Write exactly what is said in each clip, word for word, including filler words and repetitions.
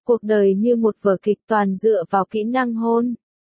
Cuộc đời như một vở kịch toàn dựa vào kỹ năng hôn.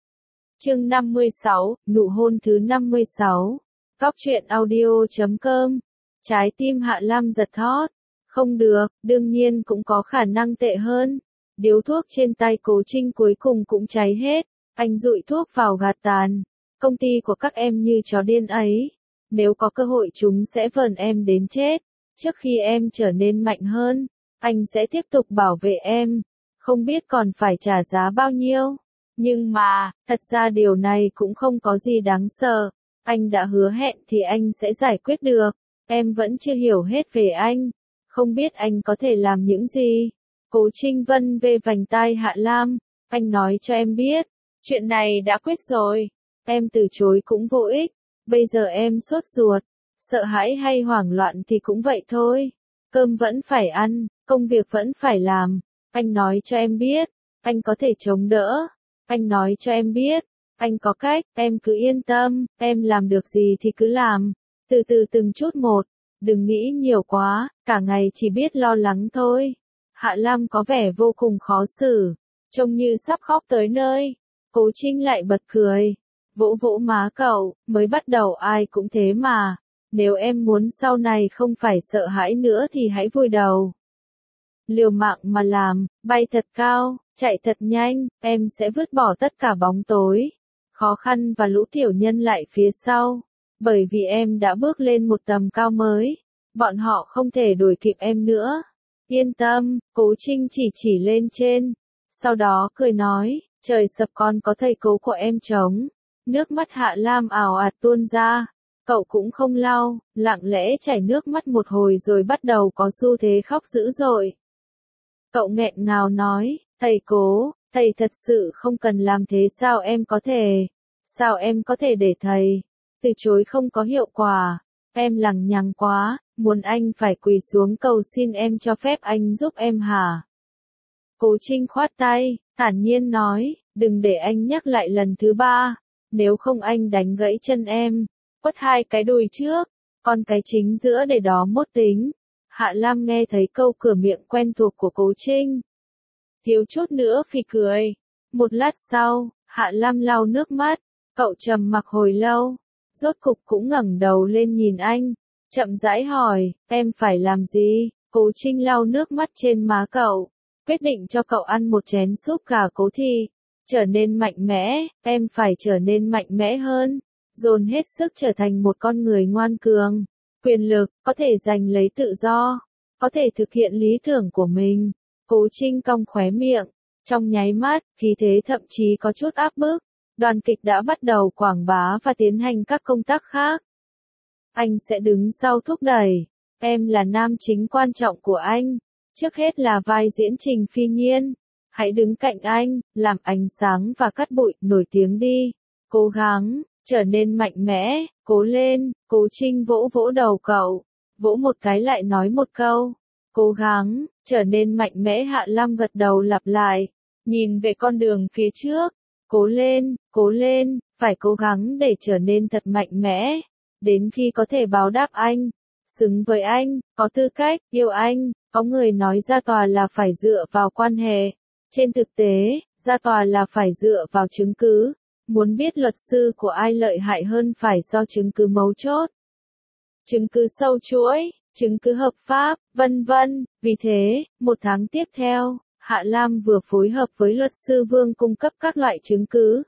Chương năm mươi sáu, nụ hôn thứ năm mươi sáu. Cóc truyện audio chấm com. Trái tim Hạ Lam giật thót. Không được, đương nhiên cũng có khả năng tệ hơn. Điếu thuốc trên tay Cố Trinh cuối cùng cũng cháy hết. Anh dụi thuốc vào gạt tàn. Công ty của các em như chó điên ấy. Nếu có cơ hội chúng sẽ vờn em đến chết. Trước khi em trở nên mạnh hơn, anh sẽ tiếp tục bảo vệ em. Không biết còn phải trả giá bao nhiêu. Nhưng mà, thật ra điều này cũng không có gì đáng sợ. Anh đã hứa hẹn thì anh sẽ giải quyết được. Em vẫn chưa hiểu hết về anh. Không biết anh có thể làm những gì. Cố Trinh vân về vành tai Hạ Lam. Anh nói cho em biết. Chuyện này đã quyết rồi. Em từ chối cũng vô ích. Bây giờ em sốt ruột. Sợ hãi hay hoảng loạn thì cũng vậy thôi. Cơm vẫn phải ăn, công việc vẫn phải làm. Anh nói cho em biết, anh có thể chống đỡ. Anh nói cho em biết, anh có cách, em cứ yên tâm, em làm được gì thì cứ làm. Từ từ từng chút một, đừng nghĩ nhiều quá, cả ngày chỉ biết lo lắng thôi. Hạ Lam có vẻ vô cùng khó xử, trông như sắp khóc tới nơi. Cố Trinh lại bật cười, vỗ vỗ má cậu, mới bắt đầu ai cũng thế mà. Nếu em muốn sau này không phải sợ hãi nữa thì hãy vùi đầu. Liều mạng mà làm, bay thật cao, chạy thật nhanh, em sẽ vứt bỏ tất cả bóng tối, khó khăn và lũ tiểu nhân lại phía sau. Bởi vì em đã bước lên một tầm cao mới, bọn họ không thể đuổi kịp em nữa. Yên tâm, Cố Trinh chỉ chỉ lên trên. Sau đó cười nói, trời sập con có thầy Cố của em chống. Nước mắt Hạ Lam ào ạt tuôn ra. Cậu cũng không lau, lặng lẽ chảy nước mắt một hồi rồi bắt đầu có xu thế khóc dữ dội. Cậu nghẹn ngào nói, thầy Cố, thầy thật sự không cần làm thế sao em có thể, sao em có thể để thầy, từ chối không có hiệu quả, em lằng nhằng quá, muốn anh phải quỳ xuống cầu xin em cho phép anh giúp em hả? Cố Trinh khoát tay, thản nhiên nói, đừng để anh nhắc lại lần thứ ba, nếu không anh đánh gãy chân em. Quất hai cái đùi trước, còn cái chính giữa để đó mốt tính. Hạ Lam nghe thấy câu cửa miệng quen thuộc của Cố Trinh. Thiếu chút nữa phì cười. Một lát sau, Hạ Lam lau nước mắt, cậu trầm mặc hồi lâu, rốt cục cũng ngẩng đầu lên nhìn anh, chậm rãi hỏi, em phải làm gì? Cố Trinh lau nước mắt trên má cậu, quyết định cho cậu ăn một chén súp gà Cố Thị, trở nên mạnh mẽ, em phải trở nên mạnh mẽ hơn. Dồn hết sức trở thành một con người ngoan cường, quyền lực, có thể giành lấy tự do, có thể thực hiện lý tưởng của mình. Cố Trinh cong khóe miệng, trong nháy mắt, khí thế thậm chí có chút áp bức. Đoàn kịch đã bắt đầu quảng bá và tiến hành các công tác khác. Anh sẽ đứng sau thúc đẩy, em là nam chính quan trọng của anh, trước hết là vai diễn Trình Phi Nhiên. Hãy đứng cạnh anh, làm ánh sáng và cắt bụi, nổi tiếng đi, cố gắng. Trở nên mạnh mẽ, cố lên, Cố Trinh vỗ vỗ đầu cậu, vỗ một cái lại nói một câu, cố gắng, trở nên mạnh mẽ. Hạ Lam gật đầu lặp lại, nhìn về con đường phía trước, cố lên, cố lên, phải cố gắng để trở nên thật mạnh mẽ, đến khi có thể báo đáp anh, xứng với anh, có tư cách, yêu anh. Có người nói ra tòa là phải dựa vào quan hệ, trên thực tế, ra tòa là phải dựa vào chứng cứ. Muốn biết luật sư của ai lợi hại hơn phải do chứng cứ mấu chốt, chứng cứ sâu chuỗi, chứng cứ hợp pháp, vân vân. Vì thế, một tháng tiếp theo, Hạ Lam vừa phối hợp với luật sư Vương cung cấp các loại chứng cứ,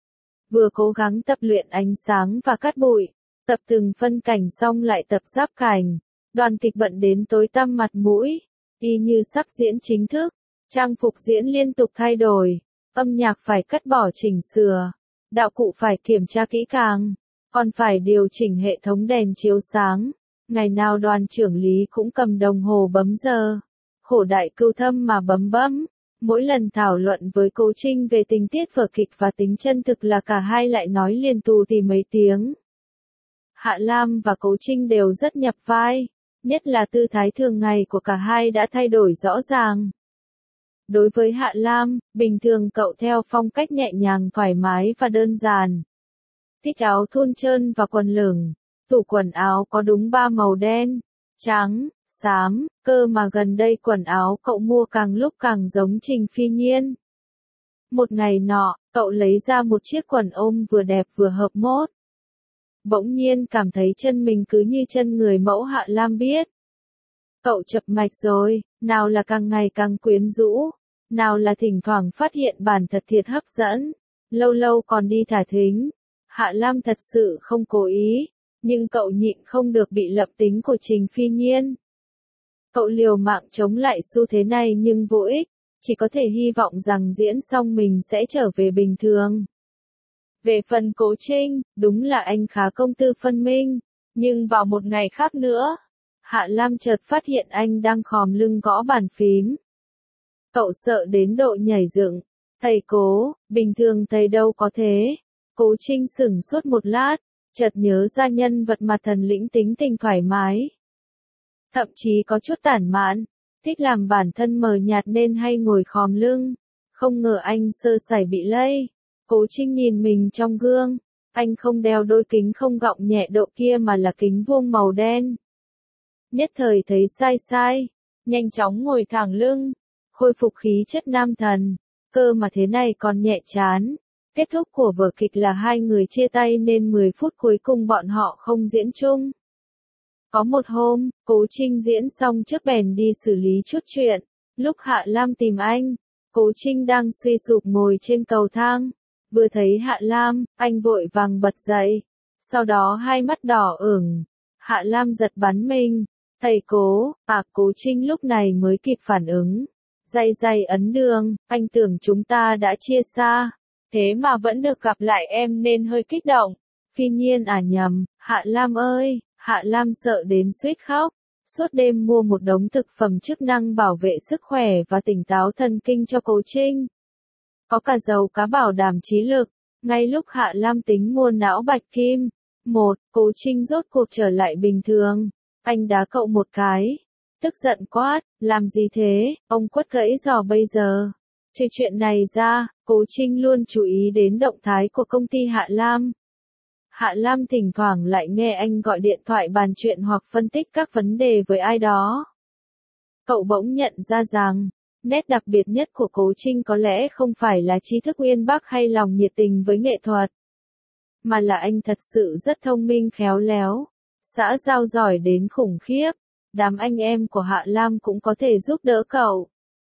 vừa cố gắng tập luyện ánh sáng và cắt bụi, tập từng phân cảnh xong lại tập giáp cảnh. Đoàn kịch bận đến tối tăm mặt mũi, y như sắp diễn chính thức, trang phục diễn liên tục thay đổi, âm nhạc phải cắt bỏ chỉnh sửa. Đạo cụ phải kiểm tra kỹ càng, còn phải điều chỉnh hệ thống đèn chiếu sáng. Ngày nào đoàn trưởng lý cũng cầm đồng hồ bấm giờ. Khổ đại cưu thâm mà bấm bấm. Mỗi lần thảo luận với Cố Trinh về tình tiết vở kịch và tính chân thực là cả hai lại nói liền tù tì mấy tiếng. Hạ Lam và Cố Trinh đều rất nhập vai, nhất là tư thái thường ngày của cả hai đã thay đổi rõ ràng. Đối với Hạ Lam, bình thường cậu theo phong cách nhẹ nhàng thoải mái và đơn giản. Thích áo thun trơn và quần lửng, tủ quần áo có đúng ba màu đen, trắng, xám, cơ mà gần đây quần áo cậu mua càng lúc càng giống Trình Phi Nhiên. Một ngày nọ, cậu lấy ra một chiếc quần ôm vừa đẹp vừa hợp mốt. Bỗng nhiên cảm thấy chân mình cứ như chân người mẫu Hạ Lam biết. Cậu chập mạch rồi, nào là càng ngày càng quyến rũ, nào là thỉnh thoảng phát hiện bản thật thiệt hấp dẫn, lâu lâu còn đi thả thính. Hạ Lam thật sự không cố ý, nhưng cậu nhịn không được bị lập tính của Trình Phi Nhiên. Cậu liều mạng chống lại xu thế này nhưng vô ích, chỉ có thể hy vọng rằng diễn xong mình sẽ trở về bình thường. Về phần Cố Trinh, đúng là anh khá công tư phân minh, nhưng vào một ngày khác nữa, Hạ Lam chợt phát hiện anh đang khom lưng gõ bàn phím. Cậu sợ đến độ nhảy dựng. Thầy Cố, bình thường thầy đâu có thế. Cố Trinh sững sốt một lát, chợt nhớ ra nhân vật mặt thần lĩnh tính tình thoải mái. Thậm chí có chút tản mạn, thích làm bản thân mờ nhạt nên hay ngồi khom lưng. Không ngờ anh sơ sẩy bị lây. Cố Trinh nhìn mình trong gương, anh không đeo đôi kính không gọng nhẹ độ kia mà là kính vuông màu đen. Nhất thời thấy sai sai, nhanh chóng ngồi thẳng lưng, khôi phục khí chất nam thần, cơ mà thế này còn nhẹ chán. Kết thúc của vở kịch là hai người chia tay nên mười phút cuối cùng bọn họ không diễn chung. Có một hôm, Cố Trinh diễn xong trước bèn đi xử lý chút chuyện, lúc Hạ Lam tìm anh, Cố Trinh đang suy sụp ngồi trên cầu thang. Vừa thấy Hạ Lam, anh vội vàng bật dậy, sau đó hai mắt đỏ ửng. Hạ Lam giật bắn mình, thầy Cố, à Cố Trinh lúc này mới kịp phản ứng. Day day ấn đường, anh tưởng chúng ta đã chia xa, thế mà vẫn được gặp lại em nên hơi kích động. Phi Nhiên à nhầm, Hạ Lam ơi, Hạ Lam sợ đến suýt khóc. Suốt đêm mua một đống thực phẩm chức năng bảo vệ sức khỏe và tỉnh táo thần kinh cho Cố Trinh. Có cả dầu cá bảo đảm trí lực, ngay lúc Hạ Lam tính mua não bạch kim. Một, Cố Trinh rốt cuộc trở lại bình thường. Anh đá cậu một cái. Tức giận quát, làm gì thế, ông quất gãy giò bây giờ. Trừ chuyện này ra, Cố Trinh luôn chú ý đến động thái của công ty Hạ Lam. Hạ Lam thỉnh thoảng lại nghe anh gọi điện thoại bàn chuyện hoặc phân tích các vấn đề với ai đó. Cậu bỗng nhận ra rằng, nét đặc biệt nhất của Cố Trinh có lẽ không phải là trí thức uyên bác hay lòng nhiệt tình với nghệ thuật, mà là anh thật sự rất thông minh khéo léo, xã giao giỏi đến khủng khiếp. Đám anh em của Hạ Lam cũng có thể giúp đỡ cậu.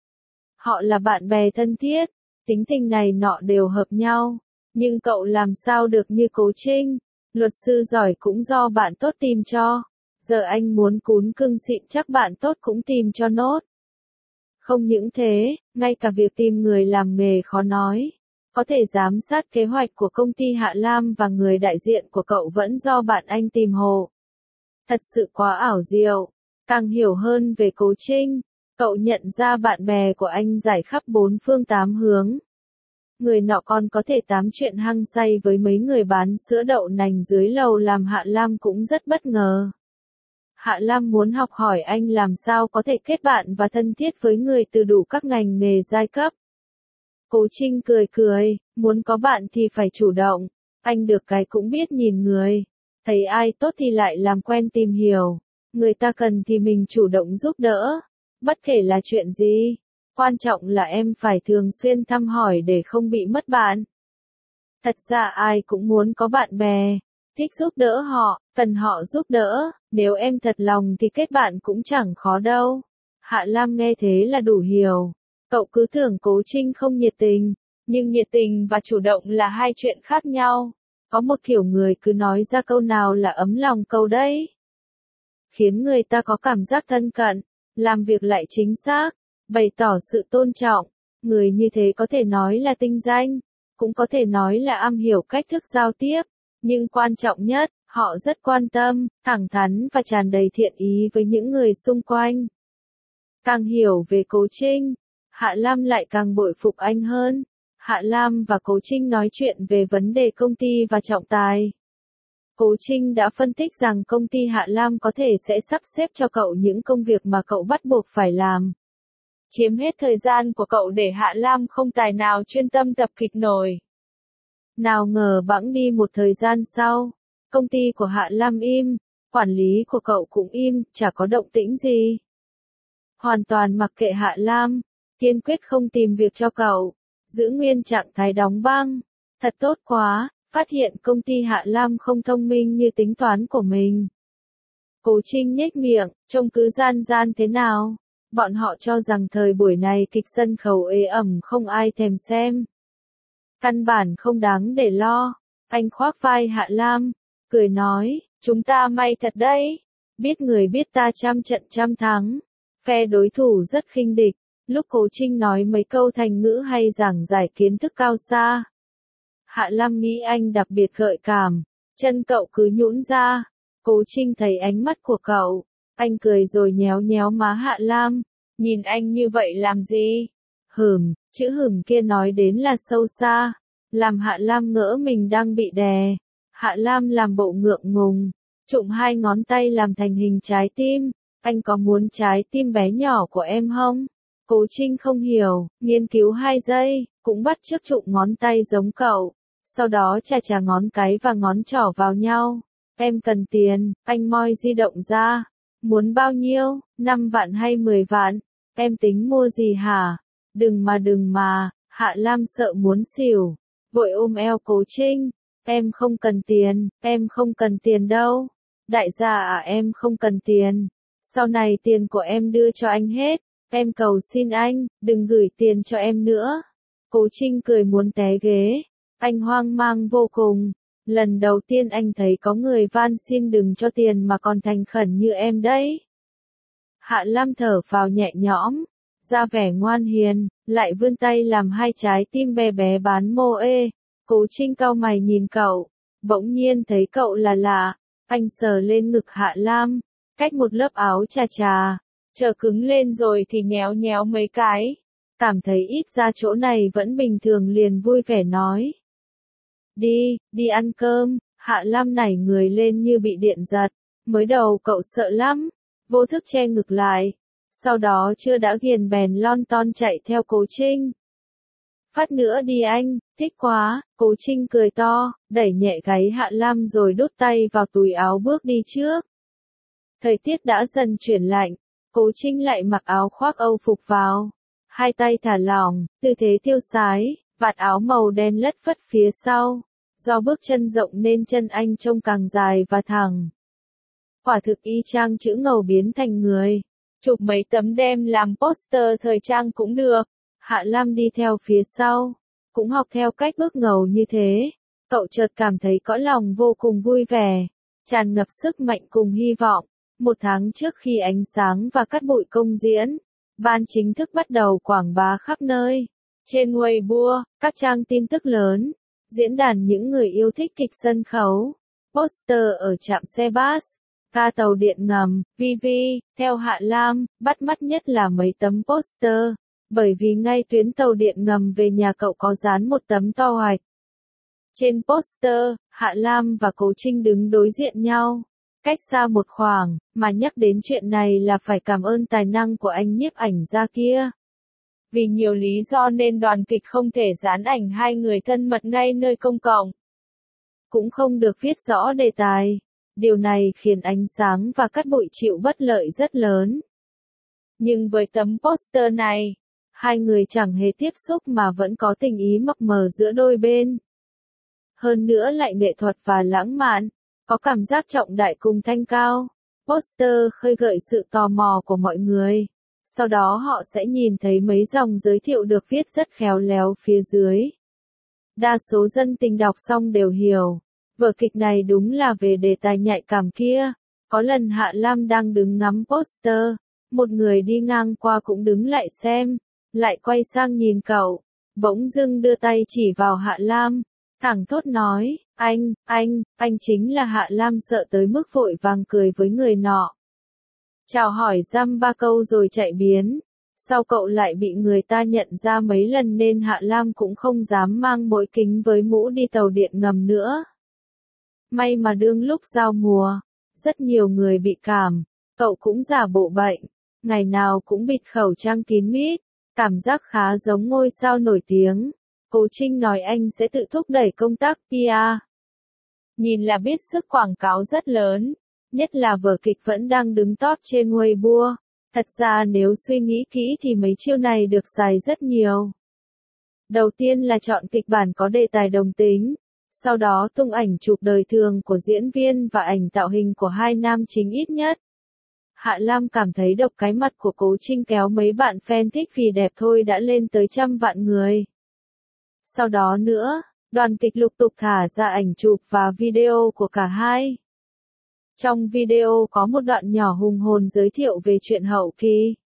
Họ là bạn bè thân thiết, tính tình này nọ đều hợp nhau, nhưng cậu làm sao được như Cố Trinh, luật sư giỏi cũng do bạn tốt tìm cho, giờ anh muốn cún cưng xịn chắc bạn tốt cũng tìm cho nốt. Không những thế, ngay cả việc tìm người làm nghề khó nói, có thể giám sát kế hoạch của công ty Hạ Lam và người đại diện của cậu vẫn do bạn anh tìm hộ. Thật sự quá ảo diệu. Càng hiểu hơn về Cố Trinh, cậu nhận ra bạn bè của anh rải khắp bốn phương tám hướng. Người nọ còn có thể tám chuyện hăng say với mấy người bán sữa đậu nành dưới lầu làm Hạ Lam cũng rất bất ngờ. Hạ Lam muốn học hỏi anh làm sao có thể kết bạn và thân thiết với người từ đủ các ngành nghề giai cấp. Cố Trinh cười cười, muốn có bạn thì phải chủ động, anh được cái cũng biết nhìn người, thấy ai tốt thì lại làm quen tìm hiểu. Người ta cần thì mình chủ động giúp đỡ, bất kể là chuyện gì, quan trọng là em phải thường xuyên thăm hỏi để không bị mất bạn. Thật ra ai cũng muốn có bạn bè, thích giúp đỡ họ, cần họ giúp đỡ, nếu em thật lòng thì kết bạn cũng chẳng khó đâu. Hạ Lam nghe thế là đủ hiểu, cậu cứ tưởng Cố Trinh không nhiệt tình, nhưng nhiệt tình và chủ động là hai chuyện khác nhau. Có một kiểu người cứ nói ra câu nào là ấm lòng câu đấy, khiến người ta có cảm giác thân cận, làm việc lại chính xác, bày tỏ sự tôn trọng. Người như thế có thể nói là tinh danh, cũng có thể nói là am hiểu cách thức giao tiếp, nhưng quan trọng nhất, họ rất quan tâm, thẳng thắn và tràn đầy thiện ý với những người xung quanh. Càng hiểu về Cố Trinh, Hạ Lam lại càng bội phục anh hơn. Hạ Lam và Cố Trinh nói chuyện về vấn đề công ty và trọng tài. Cố Trinh đã phân tích rằng công ty Hạ Lam có thể sẽ sắp xếp cho cậu những công việc mà cậu bắt buộc phải làm, chiếm hết thời gian của cậu để Hạ Lam không tài nào chuyên tâm tập kịch nổi. Nào ngờ bẵng đi một thời gian sau, công ty của Hạ Lam im, quản lý của cậu cũng im, chả có động tĩnh gì. hoàn toàn mặc kệ Hạ Lam, kiên quyết không tìm việc cho cậu, giữ nguyên trạng thái đóng băng. Thật tốt quá, phát hiện công ty Hạ Lam không thông minh như tính toán của mình. Cố Trinh nhếch miệng, trông cứ gian gian thế nào. Bọn họ cho rằng thời buổi này kịch sân khấu ế ẩm không ai thèm xem. Căn bản không đáng để lo. Anh khoác vai Hạ Lam, cười nói, chúng ta may thật đấy. Biết người biết ta trăm trận trăm thắng. Phe đối thủ rất khinh địch. Lúc Cố Trinh nói mấy câu thành ngữ hay giảng giải kiến thức cao xa. Hạ Lam nghĩ anh đặc biệt gợi cảm. Chân cậu cứ nhũn ra. Cố Trinh thấy ánh mắt của cậu. Anh cười rồi nhéo nhéo má Hạ Lam. Nhìn anh như vậy làm gì? Hửm, chữ hửm kia nói đến là sâu xa. Làm Hạ Lam ngỡ mình đang bị đè. Hạ Lam làm bộ ngượng ngùng. Trụng hai ngón tay làm thành hình trái tim. Anh có muốn trái tim bé nhỏ của em không? Cố Trinh không hiểu, nghiên cứu hai giây, cũng bắt chước trụng ngón tay giống cậu. Sau đó chà chà ngón cái và ngón trỏ vào nhau. Em cần tiền, anh moi di động ra. Muốn bao nhiêu, năm vạn hay mười vạn? Em tính mua gì hả? Đừng mà đừng mà, Hạ Lam sợ muốn xỉu. Vội ôm eo Cố Trinh. Em không cần tiền, em không cần tiền đâu. Đại gia à, em không cần tiền. Sau này tiền của em đưa cho anh hết. Em cầu xin anh, đừng gửi tiền cho em nữa. Cố Trinh cười muốn té ghế. Anh hoang mang vô cùng. Lần đầu tiên anh thấy có người van xin đừng cho tiền mà còn thành khẩn như em đấy. Hạ Lam thở phào nhẹ nhõm, ra vẻ ngoan hiền, lại vươn tay làm hai trái tim bé bé bán mô ê. Cố Trinh cau mày nhìn cậu, bỗng nhiên thấy cậu là lạ. Anh sờ lên ngực Hạ Lam, cách một lớp áo chà chà, chờ cứng lên rồi thì nhéo nhéo mấy cái. Cảm thấy ít ra chỗ này vẫn bình thường liền vui vẻ nói. Đi, đi ăn cơm. Hạ Lam nảy người lên như bị điện giật. Mới đầu cậu sợ lắm, vô thức che ngực lại. Sau đó chưa đã ghiền bèn lon ton chạy theo Cố Trinh. Phát nữa đi anh, thích quá. Cố Trinh cười to, đẩy nhẹ gáy Hạ Lam rồi đút tay vào túi áo bước đi trước. Thời tiết đã dần chuyển lạnh, Cố Trinh lại mặc áo khoác Âu phục vào. Hai tay thả lỏng, tư thế tiêu sái, vạt áo màu đen lất phất phía sau. Do bước chân rộng nên chân anh trông càng dài và thẳng. Quả thực y chang chữ ngầu biến thành người. Chụp mấy tấm đem làm poster thời trang cũng được. Hạ Lam đi theo phía sau, cũng học theo cách bước ngầu như thế. Cậu chợt cảm thấy cõi lòng vô cùng vui vẻ, tràn ngập sức mạnh cùng hy vọng. Một tháng trước khi ánh sáng và cát bụi công diễn, ban chính thức bắt đầu quảng bá khắp nơi. Trên Weibo, các trang tin tức lớn, diễn đàn những người yêu thích kịch sân khấu, poster ở trạm xe bus, ga tàu điện ngầm, vê vê, theo Hạ Lam, bắt mắt nhất là mấy tấm poster, bởi vì ngay tuyến tàu điện ngầm về nhà cậu có dán một tấm to hoạch. Trên poster, Hạ Lam và Cố Trinh đứng đối diện nhau, cách xa một khoảng, mà nhắc đến chuyện này là phải cảm ơn tài năng của anh nhiếp ảnh gia kia. Vì nhiều lý do nên đoàn kịch không thể dán ảnh hai người thân mật ngay nơi công cộng. Cũng không được viết rõ đề tài. Điều này khiến ánh sáng và cát bụi chịu bất lợi rất lớn. Nhưng với tấm poster này, hai người chẳng hề tiếp xúc mà vẫn có tình ý mập mờ giữa đôi bên. Hơn nữa lại nghệ thuật và lãng mạn, có cảm giác trọng đại cùng thanh cao. Poster khơi gợi sự tò mò của mọi người. Sau đó họ sẽ nhìn thấy mấy dòng giới thiệu được viết rất khéo léo phía dưới. Đa số dân tình đọc xong đều hiểu. Vở kịch này đúng là về đề tài nhạy cảm kia. Có lần Hạ Lam đang đứng ngắm poster, một người đi ngang qua cũng đứng lại xem, lại quay sang nhìn cậu, bỗng dưng đưa tay chỉ vào Hạ Lam, thẳng thốt nói, anh, anh, anh chính là Hạ Lam sợ tới mức vội vàng cười với người nọ. Chào hỏi dăm ba câu rồi chạy biến. Sau cậu lại bị người ta nhận ra mấy lần nên Hạ Lam cũng không dám mang mỗi kính với mũ đi tàu điện ngầm nữa. May mà đương lúc giao mùa, rất nhiều người bị cảm, cậu cũng giả bộ bệnh, ngày nào cũng bịt khẩu trang kín mít, cảm giác khá giống ngôi sao nổi tiếng. Cố Trinh nói anh sẽ tự thúc đẩy công tác pê e. Nhìn là biết sức quảng cáo rất lớn, nhất là vở kịch vẫn đang đứng top trên Weibo. Thật ra nếu suy nghĩ kỹ thì mấy chiêu này được xài rất nhiều. Đầu tiên là chọn kịch bản có đề tài đồng tính, sau đó tung ảnh chụp đời thường của diễn viên và ảnh tạo hình của hai nam chính ít nhất. Hạ Lam cảm thấy độc cái mặt của Cố Trinh kéo mấy bạn fan thích vì đẹp thôi đã lên tới trăm vạn người. Sau đó nữa, đoàn kịch lục tục thả ra ảnh chụp và video của cả hai. Trong video có một đoạn nhỏ hùng hồn giới thiệu về chuyện hậu kỳ.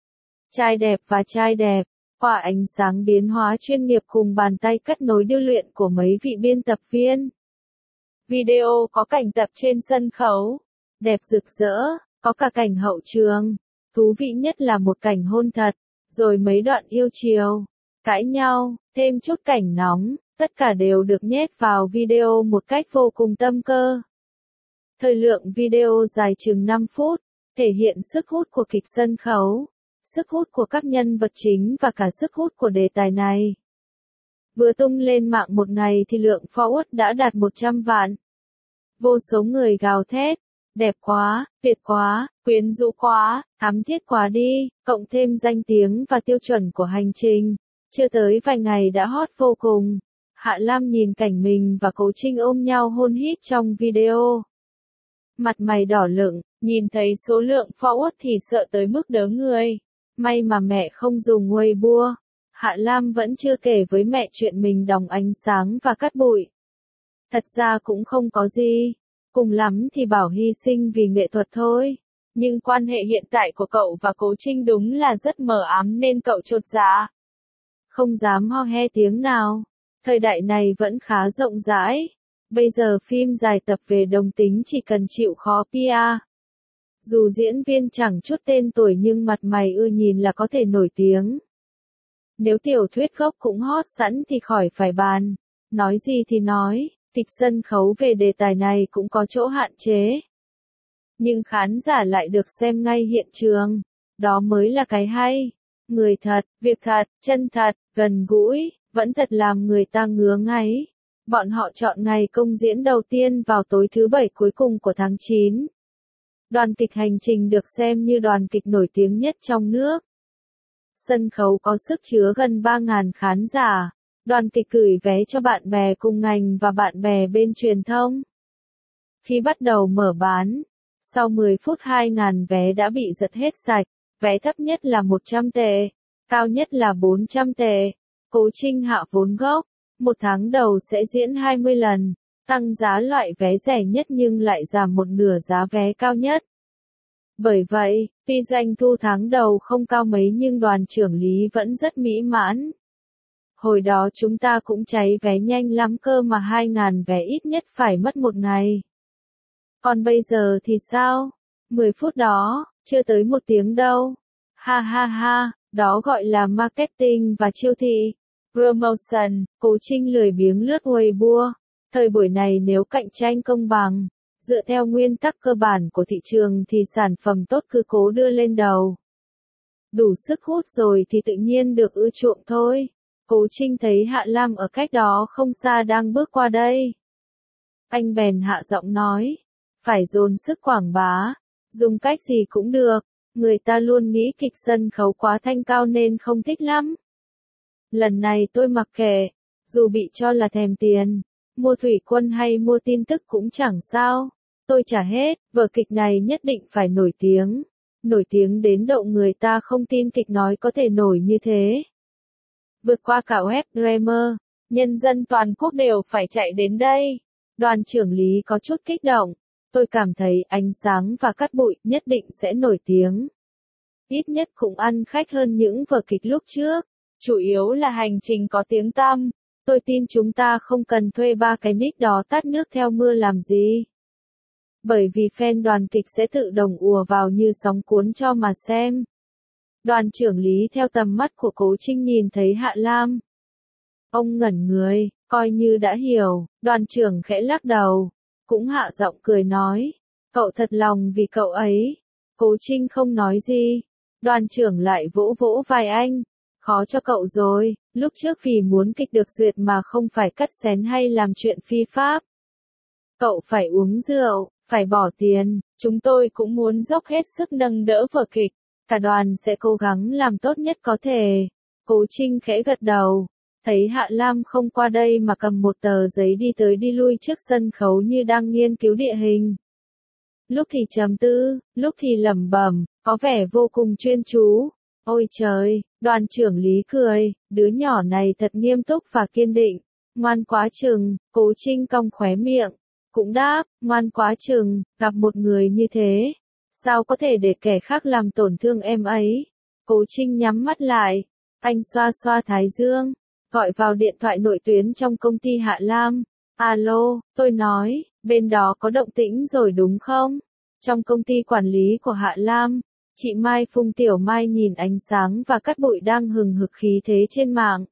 Trai đẹp và trai đẹp, qua ánh sáng biến hóa chuyên nghiệp cùng bàn tay cắt nối điêu luyện của mấy vị biên tập viên. Video có cảnh tập trên sân khấu, đẹp rực rỡ, có cả cảnh hậu trường. Thú vị nhất là một cảnh hôn thật, rồi mấy đoạn yêu chiều, cãi nhau, thêm chút cảnh nóng, tất cả đều được nhét vào video một cách vô cùng tâm cơ. Thời lượng video dài chừng năm phút, thể hiện sức hút của kịch sân khấu, sức hút của các nhân vật chính và cả sức hút của đề tài này. Vừa tung lên mạng một ngày thì lượng forward đã đạt một trăm vạn. Vô số người gào thét, đẹp quá, tuyệt quá, quyến rũ quá, thắm thiết quá đi, cộng thêm danh tiếng và tiêu chuẩn của hành trình. Chưa tới vài ngày đã hot vô cùng. Hạ Lam nhìn cảnh mình và Cố Trinh ôm nhau hôn hít trong video. Mặt mày đỏ lựng, nhìn thấy số lượng forward thì sợ tới mức đớ người. May mà mẹ không dùng Weibo. Hạ Lam vẫn chưa kể với mẹ chuyện mình đóng ánh sáng và cắt bụi. Thật ra cũng không có gì. Cùng lắm thì bảo hy sinh vì nghệ thuật thôi. Nhưng quan hệ hiện tại của cậu và Cố Trinh đúng là rất mờ ám nên cậu chột dạ. Không dám ho he tiếng nào. Thời đại này vẫn khá rộng rãi. Bây giờ phim dài tập về đồng tính chỉ cần chịu khó pê e. Dù diễn viên chẳng chút tên tuổi nhưng mặt mày ưa nhìn là có thể nổi tiếng. Nếu tiểu thuyết gốc cũng hot sẵn thì khỏi phải bàn. Nói gì thì nói, kịch sân khấu về đề tài này cũng có chỗ hạn chế. Nhưng khán giả lại được xem ngay hiện trường. Đó mới là cái hay. Người thật, việc thật, chân thật, gần gũi, vẫn thật làm người ta ngứa ngáy. Bọn họ chọn ngày công diễn đầu tiên vào tối thứ bảy cuối cùng của tháng chín. Đoàn kịch hành trình được xem như đoàn kịch nổi tiếng nhất trong nước. Sân khấu có sức chứa gần ba nghìn khán giả. Đoàn kịch gửi vé cho bạn bè cùng ngành và bạn bè bên truyền thông. Khi bắt đầu mở bán, sau mười phút hai nghìn vé đã bị giật hết sạch. Vé thấp nhất là một trăm tệ, cao nhất là bốn trăm tệ. Cố Trinh hạ vốn gốc, một tháng đầu sẽ diễn hai mươi lần, tăng giá loại vé rẻ nhất nhưng lại giảm một nửa giá vé cao nhất. Bởi vậy, tuy doanh thu tháng đầu không cao mấy nhưng đoàn trưởng Lý vẫn rất mỹ mãn. Hồi đó chúng ta cũng cháy vé nhanh lắm cơ mà hai nghìn vé ít nhất phải mất một ngày. Còn bây giờ thì sao? mười phút đó, chưa tới một tiếng đâu. Ha ha ha, đó gọi là marketing và chiêu thị. Promotion, Cố Trinh lười biếng lướt Weibo. Thời buổi này nếu cạnh tranh công bằng, dựa theo nguyên tắc cơ bản của thị trường thì sản phẩm tốt cứ cố đưa lên đầu. Đủ sức hút rồi thì tự nhiên được ưa chuộng thôi. Cố Trinh thấy Hạ Lam ở cách đó không xa đang bước qua đây. Anh bèn hạ giọng nói, phải dồn sức quảng bá, dùng cách gì cũng được. Người ta luôn nghĩ kịch sân khấu quá thanh cao nên không thích lắm. Lần này tôi mặc kệ, dù bị cho là thèm tiền, mua thủy quân hay mua tin tức cũng chẳng sao. Tôi trả hết, vở kịch này nhất định phải nổi tiếng. Nổi tiếng đến độ người ta không tin kịch nói có thể nổi như thế. Vượt qua cả web drama, nhân dân toàn quốc đều phải chạy đến đây. Đoàn trưởng Lý có chút kích động. Tôi cảm thấy ánh sáng và cắt bụi nhất định sẽ nổi tiếng. Ít nhất cũng ăn khách hơn những vở kịch lúc trước. Chủ yếu là hành trình có tiếng tăm. Tôi tin chúng ta không cần thuê ba cái nick đó tát nước theo mưa làm gì. Bởi vì fan đoàn kịch sẽ tự động ùa vào như sóng cuốn cho mà xem. Đoàn trưởng Lý theo tầm mắt của Cố Trinh nhìn thấy Hạ Lam. Ông ngẩn người, coi như đã hiểu, đoàn trưởng khẽ lắc đầu. Cũng hạ giọng cười nói, cậu thật lòng vì cậu ấy. Cố Trinh không nói gì. Đoàn trưởng lại vỗ vỗ vai anh. Khó cho cậu rồi, lúc trước vì muốn kịch được duyệt mà không phải cắt xén hay làm chuyện phi pháp. Cậu phải uống rượu, phải bỏ tiền, chúng tôi cũng muốn dốc hết sức nâng đỡ vở kịch. Cả đoàn sẽ cố gắng làm tốt nhất có thể. Cố Trinh khẽ gật đầu. Thấy Hạ Lam không qua đây mà cầm một tờ giấy đi tới đi lui trước sân khấu như đang nghiên cứu địa hình. Lúc thì trầm tư, lúc thì lẩm bẩm, có vẻ vô cùng chuyên chú. Ôi trời, đoàn trưởng Lý cười, đứa nhỏ này thật nghiêm túc và kiên định. Ngoan quá chừng, Cố Trinh cong khóe miệng. Cũng đáp, ngoan quá chừng, gặp một người như thế. Sao có thể để kẻ khác làm tổn thương em ấy? Cố Trinh nhắm mắt lại. Anh xoa xoa thái dương. Gọi vào điện thoại nội tuyến trong công ty Hạ Lam. Alo, tôi nói, bên đó có động tĩnh rồi đúng không? Trong công ty quản lý của Hạ Lam, chị Mai Phùng Tiểu Mai nhìn ánh sáng và cát bụi đang hừng hực khí thế trên mạng.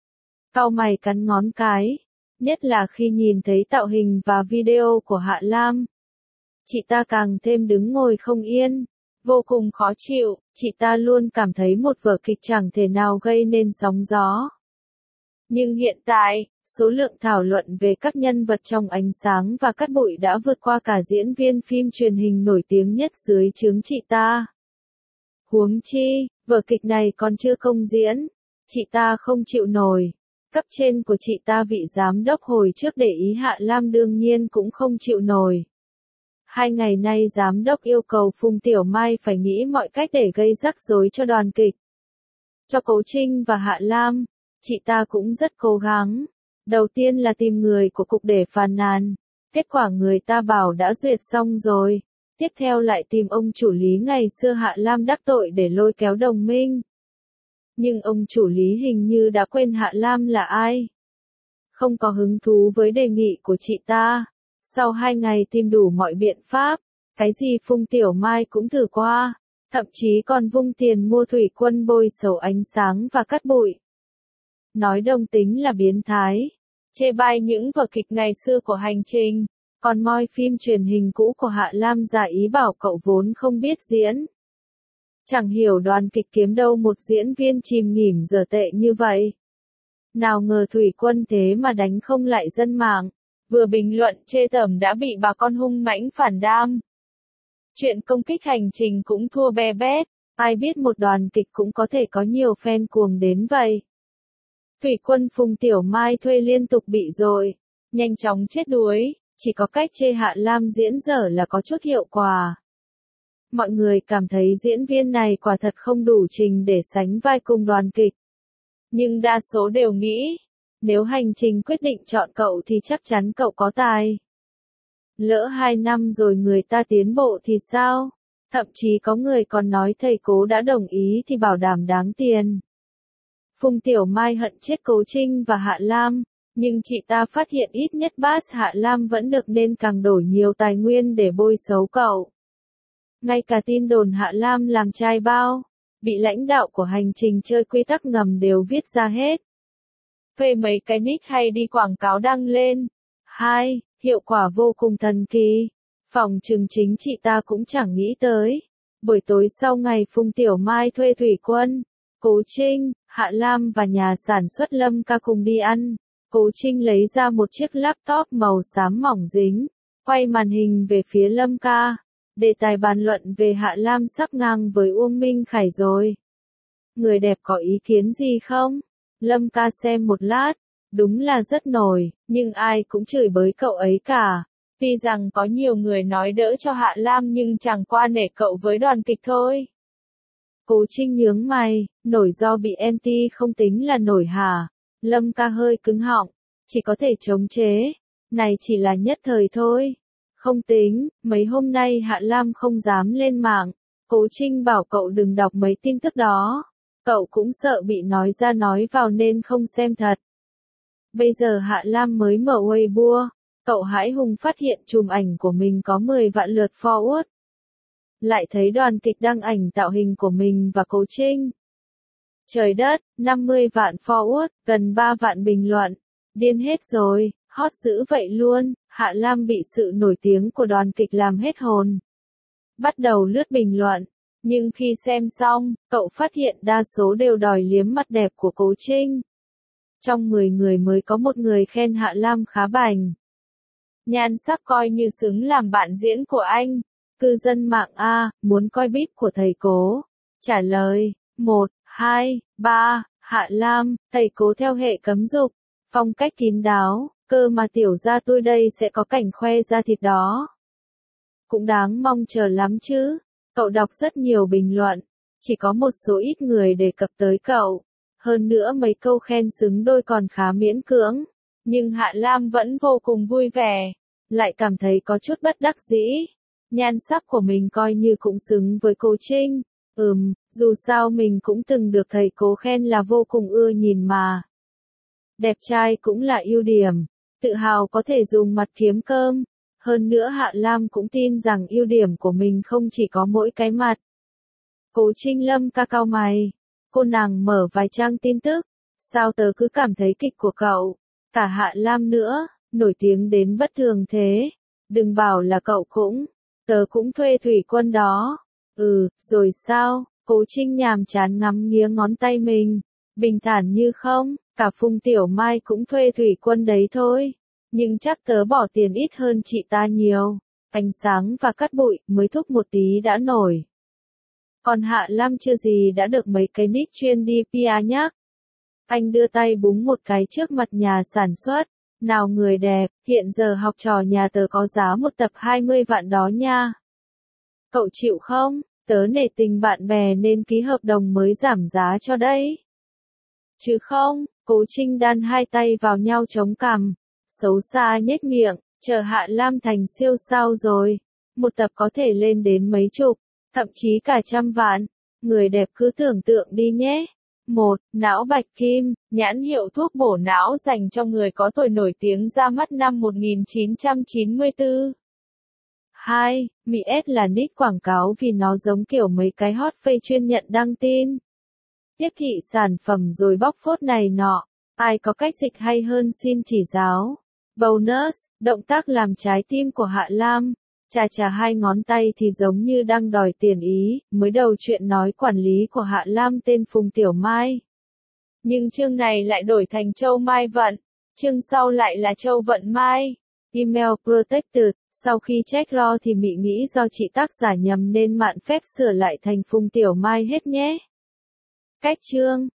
Cau mày cắn ngón cái, nhất là khi nhìn thấy tạo hình và video của Hạ Lam. Chị ta càng thêm đứng ngồi không yên, vô cùng khó chịu, chị ta luôn cảm thấy một vở kịch chẳng thể nào gây nên sóng gió. Nhưng hiện tại, số lượng thảo luận về các nhân vật trong ánh sáng và cát bụi đã vượt qua cả diễn viên phim truyền hình nổi tiếng nhất dưới trướng chị ta. Huống chi, vở kịch này còn chưa công diễn, chị ta không chịu nổi. Cấp trên của chị ta vị giám đốc hồi trước để ý Hạ Lam đương nhiên cũng không chịu nổi. Hai ngày nay giám đốc yêu cầu Phùng Tiểu Mai phải nghĩ mọi cách để gây rắc rối cho đoàn kịch. Cho Cố Trinh và Hạ Lam, chị ta cũng rất cố gắng. Đầu tiên là tìm người của cục để phàn nàn. Kết quả người ta bảo đã duyệt xong rồi. Tiếp theo lại tìm ông chủ Lý ngày xưa Hạ Lam đắc tội để lôi kéo đồng minh. Nhưng ông chủ Lý hình như đã quên Hạ Lam là ai. Không có hứng thú với đề nghị của chị ta. Sau hai ngày tìm đủ mọi biện pháp, cái gì Phùng Tiểu Mai cũng thử qua, thậm chí còn vung tiền mua thủy quân bôi xấu ánh sáng và cát bụi. Nói đồng tính là biến thái, chê bai những vở kịch ngày xưa của hành trình, còn moi phim truyền hình cũ của Hạ Lam giả ý bảo cậu vốn không biết diễn. Chẳng hiểu đoàn kịch kiếm đâu một diễn viên chìm nghỉm dở tệ như vậy. Nào ngờ thủy quân thế mà đánh không lại dân mạng. Vừa bình luận chê tởm đã bị bà con hung mãnh phản đam. Chuyện công kích hành trình cũng thua be bét, ai biết một đoàn kịch cũng có thể có nhiều fan cuồng đến vậy. Thủy quân Phùng Tiểu Mai thuê liên tục bị rồi, nhanh chóng chết đuối, chỉ có cách chê Hạ Lam diễn dở là có chút hiệu quả. Mọi người cảm thấy diễn viên này quả thật không đủ trình để sánh vai cùng đoàn kịch. Nhưng đa số đều nghĩ, nếu hành trình quyết định chọn cậu thì chắc chắn cậu có tài. Lỡ hai năm rồi người ta tiến bộ thì sao? Thậm chí có người còn nói thầy Cố đã đồng ý thì bảo đảm đáng tiền. Phùng Tiểu Mai hận chết Cố Trinh và Hạ Lam, nhưng chị ta phát hiện ít nhất Bass Hạ Lam vẫn được nên càng đổ nhiều tài nguyên để bôi xấu cậu. Ngay cả tin đồn Hạ Lam làm trai bao, bị lãnh đạo của hành trình chơi quy tắc ngầm đều viết ra hết. Thuê mấy cái nick hay đi quảng cáo đăng lên. Hai, hiệu quả vô cùng thần kỳ. Phòng trường chính chị ta cũng chẳng nghĩ tới. Buổi tối sau ngày Phùng Tiểu Mai thuê thủy quân, Cố Trinh, Hạ Lam và nhà sản xuất Lâm Ca cùng đi ăn. Cố Trinh lấy ra một chiếc laptop màu xám mỏng dính, quay màn hình về phía Lâm Ca. Đề tài bàn luận về Hạ Lam sắp ngang với Uông Minh Khải rồi. Người đẹp có ý kiến gì không? Lâm Ca xem một lát, đúng là rất nổi, nhưng ai cũng chửi bới cậu ấy cả. Tuy rằng có nhiều người nói đỡ cho Hạ Lam nhưng chẳng qua nể cậu với đoàn kịch thôi. Cố Trinh nhướng mày, nổi do bị em tê không tính là nổi hả? Lâm Ca hơi cứng họng, chỉ có thể chống chế. Này chỉ là nhất thời thôi. Không tính, mấy hôm nay Hạ Lam không dám lên mạng. Cố Trinh bảo cậu đừng đọc mấy tin tức đó. Cậu cũng sợ bị nói ra nói vào nên không xem thật. Bây giờ Hạ Lam mới mở Weibo, cậu hãi hùng phát hiện chùm ảnh của mình có mười vạn lượt forward. Lại thấy đoàn kịch đăng ảnh tạo hình của mình và Cố Trinh. Trời đất, năm mươi vạn forward, gần ba vạn bình luận. Điên hết rồi, hot dữ vậy luôn. Hạ Lam bị sự nổi tiếng của đoàn kịch làm hết hồn. Bắt đầu lướt bình luận. Nhưng khi xem xong, cậu phát hiện đa số đều đòi liếm mặt đẹp của Cố Trinh. Trong mười người mới có một người khen Hạ Lam khá bảnh. Nhan sắc coi như xứng làm bạn diễn của anh. Cư dân mạng A, muốn coi bíp của thầy Cố. Trả lời, một, hai, ba, Hạ Lam, thầy cố theo hệ cấm dục, phong cách kín đáo, cơ mà tiểu gia tôi đây sẽ có cảnh khoe da thịt đó. Cũng đáng mong chờ lắm chứ. Cậu đọc rất nhiều bình luận, chỉ có một số ít người đề cập tới cậu. Hơn nữa mấy câu khen xứng đôi còn khá miễn cưỡng. Nhưng Hạ Lam vẫn vô cùng vui vẻ, lại cảm thấy có chút bất đắc dĩ. Nhan sắc của mình coi như cũng xứng với cô Trinh. Ừm, dù sao mình cũng từng được thầy cố khen là vô cùng ưa nhìn mà. Đẹp trai cũng là ưu điểm, tự hào có thể dùng mặt kiếm cơm. Hơn nữa Hạ Lam cũng tin rằng ưu điểm của mình không chỉ có mỗi cái mặt. Cố Trinh Lâm ca cau mày. Cô nàng mở vài trang tin tức. Sao tớ cứ cảm thấy kịch của cậu, cả Hạ Lam nữa, nổi tiếng đến bất thường thế. Đừng bảo là cậu cũng, tớ cũng thuê thủy quân đó. Ừ, rồi sao? Cố Trinh nhàm chán ngắm nghía ngón tay mình. Bình thản như không, cả Phùng Tiểu Mai cũng thuê thủy quân đấy thôi. Nhưng chắc tớ bỏ tiền ít hơn chị ta nhiều. Ánh sáng và cắt bụi mới thúc một tí đã nổi. Còn Hạ Lam chưa gì đã được mấy cái nick chuyên đi pê e nhắc. Anh đưa tay búng một cái trước mặt nhà sản xuất. Nào người đẹp, hiện giờ học trò nhà tớ có giá một tập hai mươi vạn đó nha. Cậu chịu không? Tớ nể tình bạn bè nên ký hợp đồng mới giảm giá cho đấy. Chứ không, Cố Trinh đan hai tay vào nhau chống cằm. Xấu xa nhếch miệng, chờ Hạ Lam thành siêu sao rồi. Một tập có thể lên đến mấy chục, thậm chí cả trăm vạn. Người đẹp cứ tưởng tượng đi nhé. một. Não bạch kim, nhãn hiệu thuốc bổ não dành cho người có tuổi nổi tiếng ra mắt năm một nghìn chín trăm chín mươi tư. hai. Mỹ S là nick quảng cáo vì nó giống kiểu mấy cái hot face chuyên nhận đăng tin. Tiếp thị sản phẩm rồi bóc phốt này nọ. Ai có cách dịch hay hơn xin chỉ giáo. Bonus, động tác làm trái tim của Hạ Lam. Chà chà hai ngón tay thì giống như đang đòi tiền ý. Mới đầu chuyện nói quản lý của Hạ Lam tên Phùng Tiểu Mai. Nhưng chương này lại đổi thành Châu Mai Vận. Chương sau lại là Châu Vận Mai. Email protected. Sau khi check lo thì Mị nghĩ do chị tác giả nhầm nên mạn phép sửa lại thành Phùng Tiểu Mai hết nhé. Cách chương